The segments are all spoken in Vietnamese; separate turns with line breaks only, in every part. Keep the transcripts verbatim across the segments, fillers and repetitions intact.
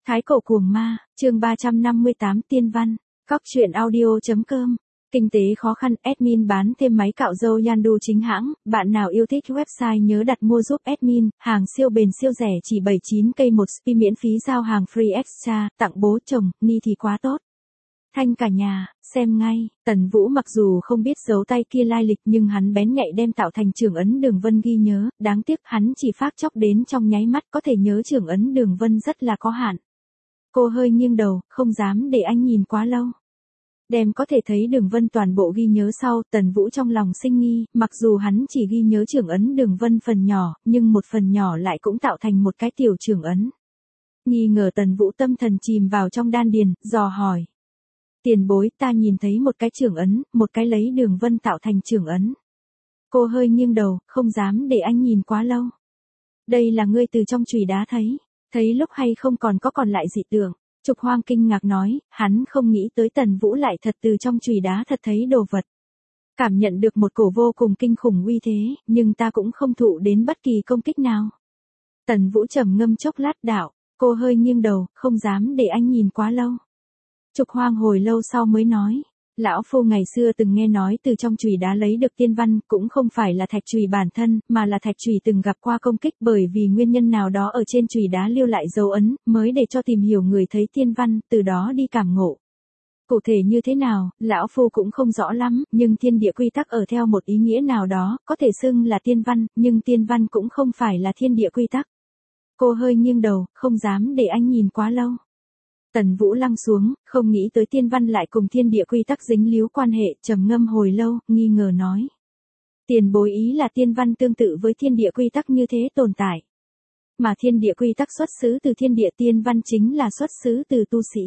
Thái cổ cuồng ma, chương ba trăm năm mươi tám tiên văn, Cóc truyện audio chấm com. Kinh tế khó khăn, admin bán thêm máy cạo râu Yandu chính hãng, bạn nào yêu thích website nhớ đặt mua giúp admin, hàng siêu bền siêu rẻ chỉ bảy mươi chín k một spi miễn phí giao hàng free extra, tặng bố chồng, ni thì quá tốt. Thanh cả nhà, xem ngay, Tần Vũ mặc dù không biết dấu tay kia lai lịch nhưng hắn bén nhạy đem tạo thành trưởng ấn đường vân ghi nhớ, đáng tiếc hắn chỉ phác chốc đến trong nháy mắt có thể nhớ trưởng ấn đường vân rất là có hạn. Cô hơi nghiêng đầu, không dám để anh nhìn quá lâu. Đem có thể thấy đường vân toàn bộ ghi nhớ sau, Tần Vũ trong lòng sinh nghi, mặc dù hắn chỉ ghi nhớ trưởng ấn đường vân phần nhỏ, nhưng một phần nhỏ lại cũng tạo thành một cái tiểu trưởng ấn. Nghi ngờ Tần Vũ tâm thần chìm vào trong đan điền, dò hỏi. Tiền bối, ta nhìn thấy một cái trưởng ấn, một cái lấy đường vân tạo thành trưởng ấn. Cô hơi nghiêng đầu, không dám để anh nhìn quá lâu. Đây là ngươi từ trong chùy đá thấy, thấy lúc hay không còn có còn lại dị tượng. Trục Hoang kinh ngạc nói, hắn không nghĩ tới Tần Vũ lại thật từ trong chùy đá thật thấy đồ vật. Cảm nhận được một cổ vô cùng kinh khủng uy thế, nhưng ta cũng không thụ đến bất kỳ công kích nào. Tần Vũ trầm ngâm chốc lát đạo, cô hơi nghiêng đầu, không dám để anh nhìn quá lâu. Trục Hoang hồi lâu sau mới nói, lão phu ngày xưa từng nghe nói từ trong chùy đá lấy được tiên văn, cũng không phải là thạch chùy bản thân, mà là thạch chùy từng gặp qua công kích bởi vì nguyên nhân nào đó ở trên chùy đá lưu lại dấu ấn, mới để cho tìm hiểu người thấy tiên văn, từ đó đi cảm ngộ. Cụ thể như thế nào, lão phu cũng không rõ lắm, nhưng thiên địa quy tắc ở theo một ý nghĩa nào đó, có thể xưng là tiên văn, nhưng tiên văn cũng không phải là thiên địa quy tắc. Cô hơi nghiêng đầu, không dám để anh nhìn quá lâu. Tần Vũ lăng xuống, không nghĩ tới tiên văn lại cùng thiên địa quy tắc dính líu quan hệ, trầm ngâm hồi lâu, nghi ngờ nói. Tiền bối ý là tiên văn tương tự với thiên địa quy tắc như thế tồn tại. Mà thiên địa quy tắc xuất xứ từ thiên địa, tiên văn chính là xuất xứ từ tu sĩ.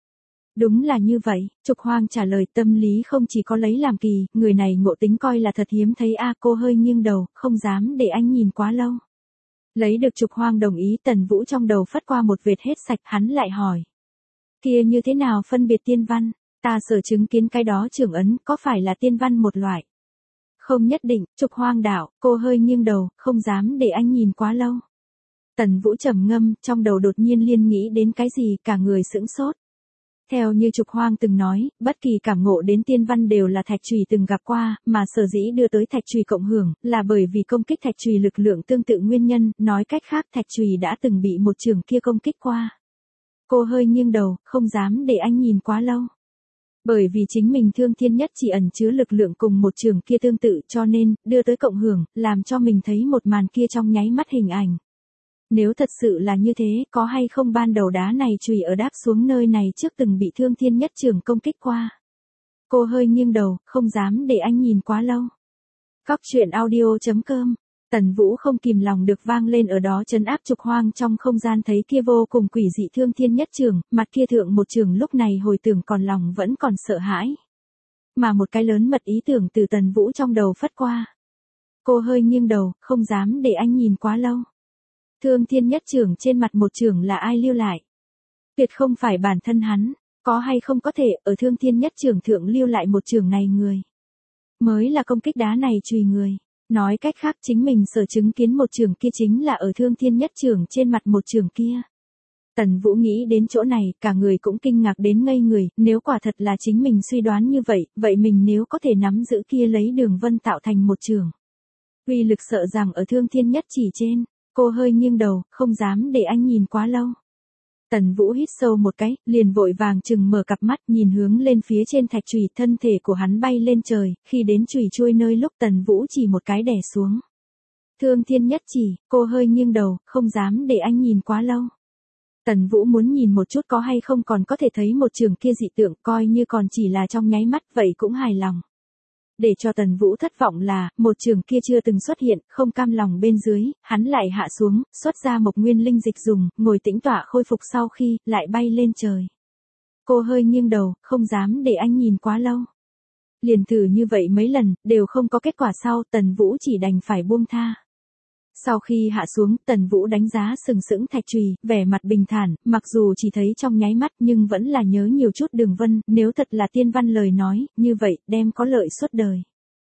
Đúng là như vậy, Trục Hoang trả lời, tâm lý không chỉ có lấy làm kỳ, người này ngộ tính coi là thật hiếm thấy a. Cô hơi nghiêng đầu, không dám để anh nhìn quá lâu. Lấy được Trục Hoang đồng ý, Tần Vũ trong đầu phất qua một vệt hết sạch, hắn lại hỏi. Kia như thế nào phân biệt tiên văn, ta sở chứng kiến cái đó trưởng ấn, có phải là tiên văn một loại? Không nhất định, Trục Hoang đạo, cô hơi nghiêng đầu, không dám để anh nhìn quá lâu. Tần Vũ trầm ngâm, trong đầu đột nhiên liên nghĩ đến cái gì, cả người sững sốt. Theo như Trục Hoang từng nói, bất kỳ cảm ngộ đến tiên văn đều là thạch chùy từng gặp qua, mà sở dĩ đưa tới thạch chùy cộng hưởng, là bởi vì công kích thạch chùy lực lượng tương tự nguyên nhân, nói cách khác thạch chùy đã từng bị một trường kia công kích qua. Cô hơi nghiêng đầu, không dám để anh nhìn quá lâu. Bởi vì chính mình thương thiên nhất chỉ ẩn chứa lực lượng cùng một trường kia tương tự cho nên, đưa tới cộng hưởng, làm cho mình thấy một màn kia trong nháy mắt hình ảnh. Nếu thật sự là như thế, có hay không ban đầu đá này chùy ở đáp xuống nơi này trước từng bị thương thiên nhất trường công kích qua. Cô hơi nghiêng đầu, không dám để anh nhìn quá lâu. Cóc truyện audio chấm com. Tần Vũ không kìm lòng được vang lên ở đó trấn áp Trục Hoang trong không gian thấy kia vô cùng quỷ dị thương thiên nhất trường, mặt kia thượng một trường lúc này hồi tưởng còn lòng vẫn còn sợ hãi. Mà một cái lớn mật ý tưởng từ Tần Vũ trong đầu phất qua. Cô hơi nghiêng đầu, không dám để anh nhìn quá lâu. Thương thiên nhất trường trên mặt một trường là ai lưu lại? Tuyệt không phải bản thân hắn, có hay không có thể ở thương thiên nhất trường thượng lưu lại một trường này người. Mới là công kích đá này chùy người. Nói cách khác chính mình sở chứng kiến một trường kia chính là ở thương thiên nhất trường trên mặt một trường kia. Tần Vũ nghĩ đến chỗ này, cả người cũng kinh ngạc đến ngây người, nếu quả thật là chính mình suy đoán như vậy, vậy mình nếu có thể nắm giữ kia lấy đường vân tạo thành một trường. Uy lực sợ rằng ở thương thiên nhất chỉ trên, cô hơi nghiêng đầu, không dám để anh nhìn quá lâu. Tần Vũ hít sâu một cái, liền vội vàng chừng mở cặp mắt nhìn hướng lên phía trên thạch chùy, thân thể của hắn bay lên trời, khi đến chùy chui nơi lúc Tần Vũ chỉ một cái đè xuống. Thương thiên nhất chỉ, cô hơi nghiêng đầu, không dám để anh nhìn quá lâu. Tần Vũ muốn nhìn một chút có hay không còn có thể thấy một trường kia dị tượng, coi như còn chỉ là trong nháy mắt vậy cũng hài lòng. Để cho Tần Vũ thất vọng là, một trường kia chưa từng xuất hiện, không cam lòng bên dưới, hắn lại hạ xuống, xuất ra một nguyên linh dịch dùng, ngồi tĩnh tọa khôi phục sau khi, lại bay lên trời. Cô hơi nghiêng đầu, không dám để anh nhìn quá lâu. Liền thử như vậy mấy lần, đều không có kết quả sau, Tần Vũ chỉ đành phải buông tha. Sau khi hạ xuống, Tần Vũ đánh giá sừng sững thạch chùy, vẻ mặt bình thản, mặc dù chỉ thấy trong nháy mắt nhưng vẫn là nhớ nhiều chút đường vân, nếu thật là tiên văn lời nói, như vậy, đem có lợi suốt đời.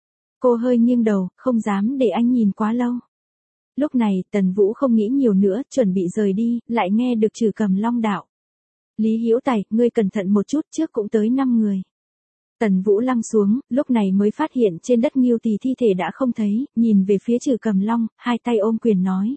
Cô hơi nghiêng đầu, không dám để anh nhìn quá lâu. Lúc này, Tần Vũ không nghĩ nhiều nữa, chuẩn bị rời đi, lại nghe được Trừ Cầm Long đạo. Lý Hữu Tài, ngươi cẩn thận một chút, trước cũng tới năm người. Tần Vũ lăng xuống, lúc này mới phát hiện trên đất Ngưu Tỳ thi thể đã không thấy, nhìn về phía Trử Cầm Long, hai tay ôm quyền nói.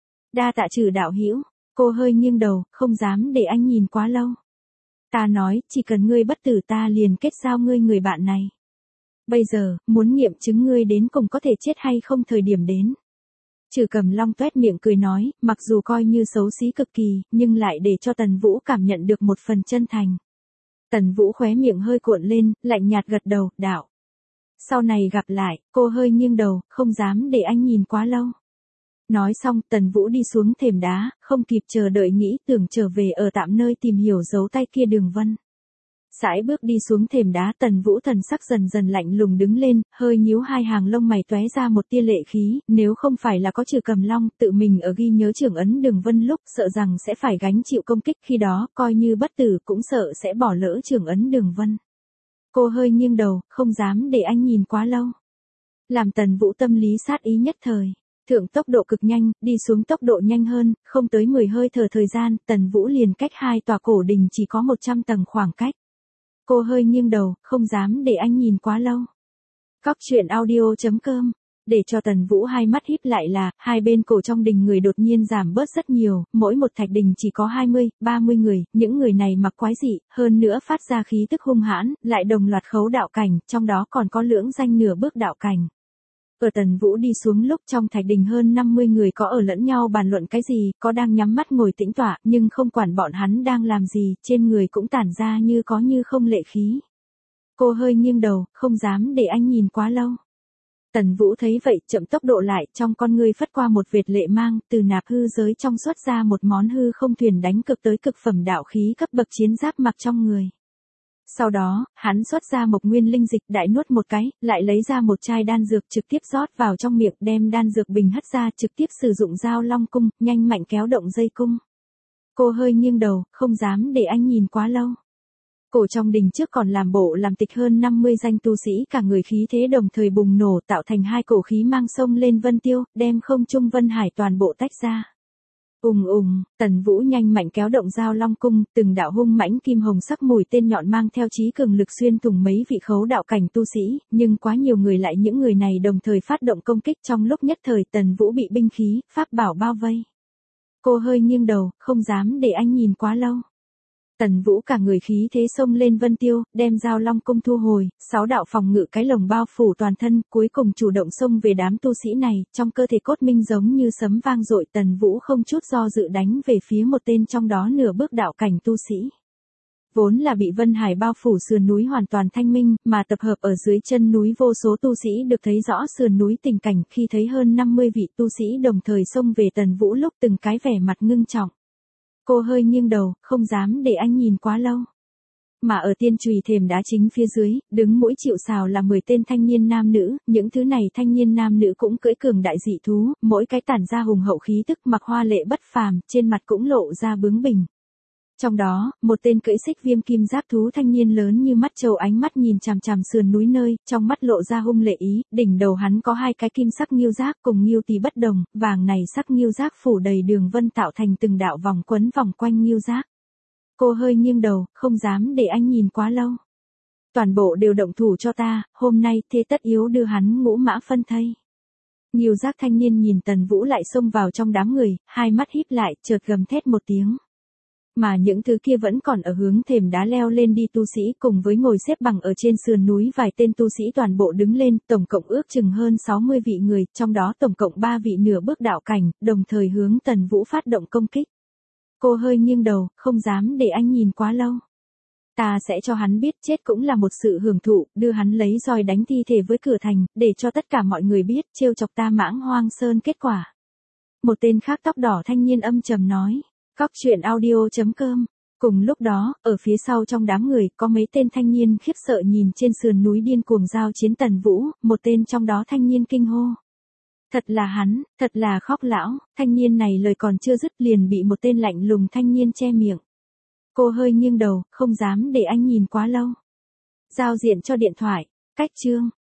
Đa tạ Trử đạo hữu. Cô hơi nghiêng đầu, không dám để anh nhìn quá lâu. Ta nói, chỉ cần ngươi bất tử ta liền kết giao ngươi người bạn này. Bây giờ, muốn nghiệm chứng ngươi đến cùng có thể chết hay không thời điểm đến. Trử Cầm Long toét miệng cười nói, mặc dù coi như xấu xí cực kỳ, nhưng lại để cho Tần Vũ cảm nhận được một phần chân thành. Tần Vũ khóe miệng hơi cuộn lên, lạnh nhạt gật đầu, đạo. Sau này gặp lại, cô hơi nghiêng đầu, không dám để anh nhìn quá lâu. Nói xong, Tần Vũ đi xuống thềm đá, không kịp chờ đợi nghĩ tưởng trở về ở tạm nơi tìm hiểu dấu tay kia Đường Vân. Sải bước đi xuống thềm đá, Tần Vũ thần sắc dần dần lạnh lùng đứng lên, hơi nhíu hai hàng lông mày tóe ra một tia lệ khí, nếu không phải là có Trử Cầm Long tự mình ở ghi nhớ trưởng ấn Đường Vân lúc sợ rằng sẽ phải gánh chịu công kích, khi đó coi như bất tử cũng sợ sẽ bỏ lỡ trưởng ấn Đường Vân. Cô hơi nghiêng đầu, không dám để anh nhìn quá lâu. Làm Tần Vũ tâm lý sát ý nhất thời. Thượng tốc độ cực nhanh, đi xuống tốc độ nhanh hơn, không tới mười hơi thở thời gian, Tần Vũ liền cách hai tòa cổ đình chỉ có một trăm tầng khoảng cách. Cô hơi nghiêng đầu, không dám để anh nhìn quá lâu. Cóc truyện audio chấm com. Để cho Tần Vũ hai mắt híp lại là, hai bên cổ trong đình người đột nhiên giảm bớt rất nhiều, mỗi một thạch đình chỉ có hai mươi, ba mươi người, những người này mặc quái dị, hơn nữa phát ra khí tức hung hãn, lại đồng loạt khấu đạo cảnh, trong đó còn có lưỡng danh nửa bước đạo cảnh. Ở Tần Vũ đi xuống lúc trong thạch đình hơn năm mươi người có ở lẫn nhau bàn luận cái gì, có đang nhắm mắt ngồi tĩnh tọa, nhưng không quản bọn hắn đang làm gì, trên người cũng tản ra như có như không lệ khí. Cô hơi nghiêng đầu, không dám để anh nhìn quá lâu. Tần Vũ thấy vậy, chậm tốc độ lại, trong con ngươi phất qua một vệt lệ mang, từ nạp hư giới trong xuất ra một món hư không thuyền đánh cực tới cực phẩm đạo khí cấp bậc chiến giáp mặc trong người. Sau đó, hắn xuất ra một nguyên linh dịch, đại nuốt một cái, lại lấy ra một chai đan dược trực tiếp rót vào trong miệng, đem đan dược bình hất ra, trực tiếp sử dụng dao long cung, nhanh mạnh kéo động dây cung. Cô hơi nghiêng đầu, không dám để anh nhìn quá lâu. Cổ trong đình trước còn làm bộ làm tịch hơn năm mươi danh tu sĩ, cả người khí thế đồng thời bùng nổ, tạo thành hai cổ khí mang sông lên vân tiêu, đem không trung vân hải toàn bộ tách ra. Ùng ùng, Tần Vũ nhanh mạnh kéo động dao long cung, từng đạo hung mãnh kim hồng sắc mũi tên nhọn mang theo chí cường lực xuyên thủng mấy vị khấu đạo cảnh tu sĩ, nhưng quá nhiều người lại những người này đồng thời phát động công kích, trong lúc nhất thời Tần Vũ bị binh khí, pháp bảo bao vây. Cô hơi nghiêng đầu, không dám để anh nhìn quá lâu. Tần Vũ cả người khí thế xông lên vân tiêu, đem dao long cung thu hồi, sáu đạo phòng ngự cái lồng bao phủ toàn thân, cuối cùng chủ động xông về đám tu sĩ này, trong cơ thể cốt minh giống như sấm vang dội, Tần Vũ không chút do dự đánh về phía một tên trong đó nửa bước đạo cảnh tu sĩ. Vốn là bị Vân Hải bao phủ sườn núi hoàn toàn thanh minh, mà tập hợp ở dưới chân núi vô số tu sĩ được thấy rõ sườn núi tình cảnh, khi thấy hơn năm mươi vị tu sĩ đồng thời xông về Tần Vũ lúc từng cái vẻ mặt ngưng trọng. Cô hơi nghiêng đầu, không dám để anh nhìn quá lâu. Mà ở tiên chùy thềm đá chính phía dưới, đứng mũi chịu sào là mười tên thanh niên nam nữ, những thứ này thanh niên nam nữ cũng cưỡi cường đại dị thú, mỗi cái tản ra hùng hậu khí tức, mặc hoa lệ bất phàm, trên mặt cũng lộ ra bướng bỉnh. Trong đó, một tên cưỡi xích viêm kim giáp thú thanh niên lớn như mắt trâu, ánh mắt nhìn chằm chằm sườn núi nơi, trong mắt lộ ra hung lệ ý, đỉnh đầu hắn có hai cái kim sắc nghiêu giác cùng nghiêu tỳ bất đồng, vàng này sắc nghiêu giác phủ đầy đường vân tạo thành từng đạo vòng quấn vòng quanh nghiêu giác. Cô hơi nghiêng đầu, không dám để anh nhìn quá lâu. Toàn bộ đều động thủ cho ta, hôm nay thế tất yếu đưa hắn ngũ mã phân thây. Nghiêu giác thanh niên nhìn Tần Vũ lại xông vào trong đám người, hai mắt híp lại, chợt gầm thét một tiếng. Mà những thứ kia vẫn còn ở hướng thềm đá leo lên đi tu sĩ cùng với ngồi xếp bằng ở trên sườn núi vài tên tu sĩ toàn bộ đứng lên, tổng cộng ước chừng hơn sáu mươi vị người, trong đó tổng cộng ba vị nửa bước đạo cảnh, đồng thời hướng Tần Vũ phát động công kích. Cô hơi nghiêng đầu, không dám để anh nhìn quá lâu. Ta sẽ cho hắn biết chết cũng là một sự hưởng thụ, đưa hắn lấy roi đánh thi thể với cửa thành, để cho tất cả mọi người biết, trêu chọc ta Mãng Hoang Sơn kết quả. Một tên khác tóc đỏ thanh niên âm trầm nói. Cóc truyện audio chấm com. Cùng lúc đó, ở phía sau trong đám người, có mấy tên thanh niên khiếp sợ nhìn trên sườn núi điên cuồng giao chiến Tần Vũ, một tên trong đó thanh niên kinh hô. Thật là hắn, thật là Khóc lão, thanh niên này lời còn chưa dứt liền bị một tên lạnh lùng thanh niên che miệng. Cô hơi nghiêng đầu, không dám để anh nhìn quá lâu. Giao diện cho điện thoại, cách chương.